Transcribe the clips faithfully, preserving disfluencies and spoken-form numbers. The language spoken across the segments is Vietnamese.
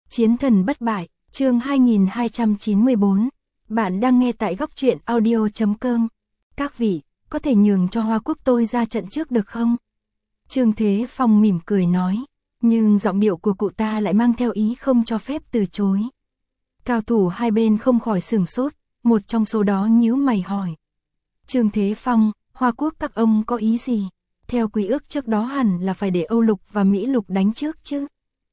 Chiến thần bất bại, chương hai nghìn hai trăm chín mươi bốn. Bạn đang nghe tại góc truyện audio chấm com. Các vị, có thể nhường cho Hoa Quốc tôi ra trận trước được không? Trương Thế Phong mỉm cười nói, nhưng giọng điệu của cụ ta lại mang theo ý không cho phép từ chối. Cao thủ hai bên không khỏi sửng sốt, một trong số đó nhíu mày hỏi. Trương Thế Phong, Hoa Quốc các ông có ý gì? Theo quy ước trước đó hẳn là phải để Âu Lục và Mỹ Lục đánh trước chứ?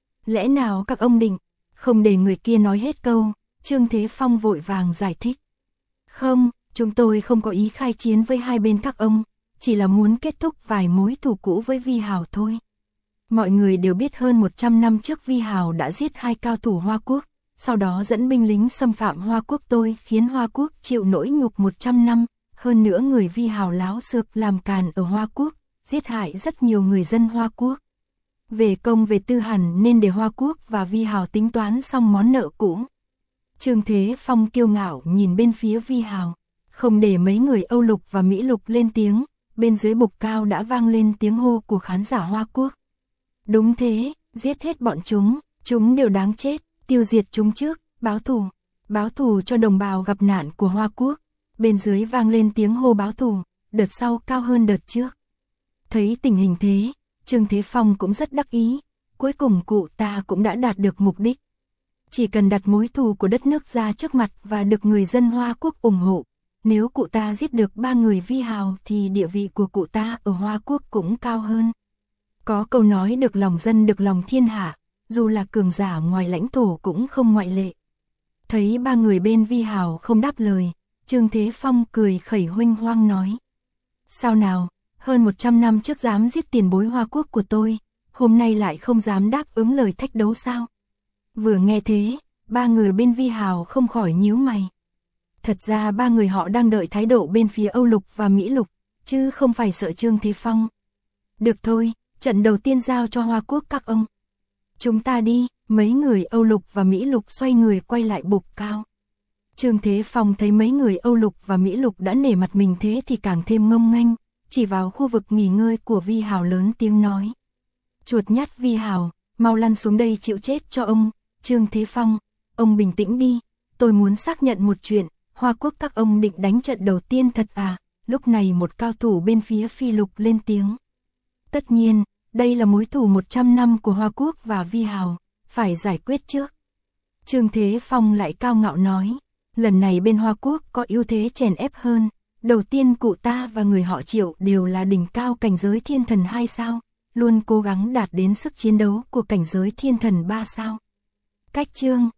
Lẽ nào các ông định? Không để người kia nói hết câu, Trương Thế Phong vội vàng giải thích. Không, chúng tôi không có ý khai chiến với hai bên các ông, chỉ là muốn kết thúc vài mối thù cũ với Vi Hào thôi. Mọi người đều biết hơn một trăm năm trước Vi Hào đã giết hai cao thủ Hoa Quốc, sau đó dẫn binh lính xâm phạm Hoa Quốc tôi khiến Hoa Quốc chịu nỗi nhục một trăm năm, hơn nữa người Vi Hào láo xược làm càn ở Hoa Quốc, giết hại rất nhiều người dân Hoa Quốc. Về công về tư hẳn nên để Hoa Quốc và Vi Hào tính toán xong món nợ cũ. Trương Thế Phong kiêu ngạo nhìn bên phía Vi Hào, không để mấy người Âu Lục và Mỹ Lục lên tiếng, bên dưới bục cao đã vang lên tiếng hô của khán giả Hoa Quốc. Đúng thế, giết hết bọn chúng, chúng đều đáng chết, tiêu diệt chúng trước, báo thù, báo thù cho đồng bào gặp nạn của Hoa Quốc. Bên dưới vang lên tiếng hô báo thù, đợt sau cao hơn đợt trước. Thấy tình hình thế, Trương Thế Phong cũng rất đắc ý, cuối cùng cụ ta cũng đã đạt được mục đích. Chỉ cần đặt mối thù của đất nước ra trước mặt và được người dân Hoa Quốc ủng hộ, nếu cụ ta giết được ba người Vi Hào thì địa vị của cụ ta ở Hoa Quốc cũng cao hơn. Có câu nói được lòng dân được lòng thiên hạ, dù là cường giả ngoài lãnh thổ cũng không ngoại lệ. Thấy ba người bên Vi Hào không đáp lời, Trương Thế Phong cười khẩy huênh hoang nói. Sao nào, hơn một trăm năm trước dám giết tiền bối Hoa Quốc của tôi, hôm nay lại không dám đáp ứng lời thách đấu sao? Vừa nghe thế, ba người bên Vi Hào không khỏi nhíu mày. Thật ra ba người họ đang đợi thái độ bên phía Âu Lục và Mỹ Lục, chứ không phải sợ Trương Thế Phong. Được thôi, trận đầu tiên giao cho Hoa Quốc các ông. Chúng ta đi, mấy người Âu Lục và Mỹ Lục xoay người quay lại bục cao. Trương Thế Phong thấy mấy người Âu Lục và Mỹ Lục đã nể mặt mình thế thì càng thêm ngông nghênh, chỉ vào khu vực nghỉ ngơi của Vi Hào lớn tiếng nói. Chuột nhắt Vi Hào, mau lăn xuống đây chịu chết cho ông. Trương Thế Phong, ông bình tĩnh đi, tôi muốn xác nhận một chuyện, Hoa Quốc các ông định đánh trận đầu tiên thật à? Lúc này một cao thủ bên phía Phi Lục lên tiếng. Tất nhiên, đây là mối thù một trăm năm của Hoa Quốc và Vi Hào, phải giải quyết trước. Trương Thế Phong lại cao ngạo nói, lần này bên Hoa Quốc có ưu thế chèn ép hơn. Đầu tiên cụ ta và người họ Triệu đều là đỉnh cao cảnh giới thiên thần hai sao, luôn cố gắng đạt đến sức chiến đấu của cảnh giới thiên thần ba sao. Cách chương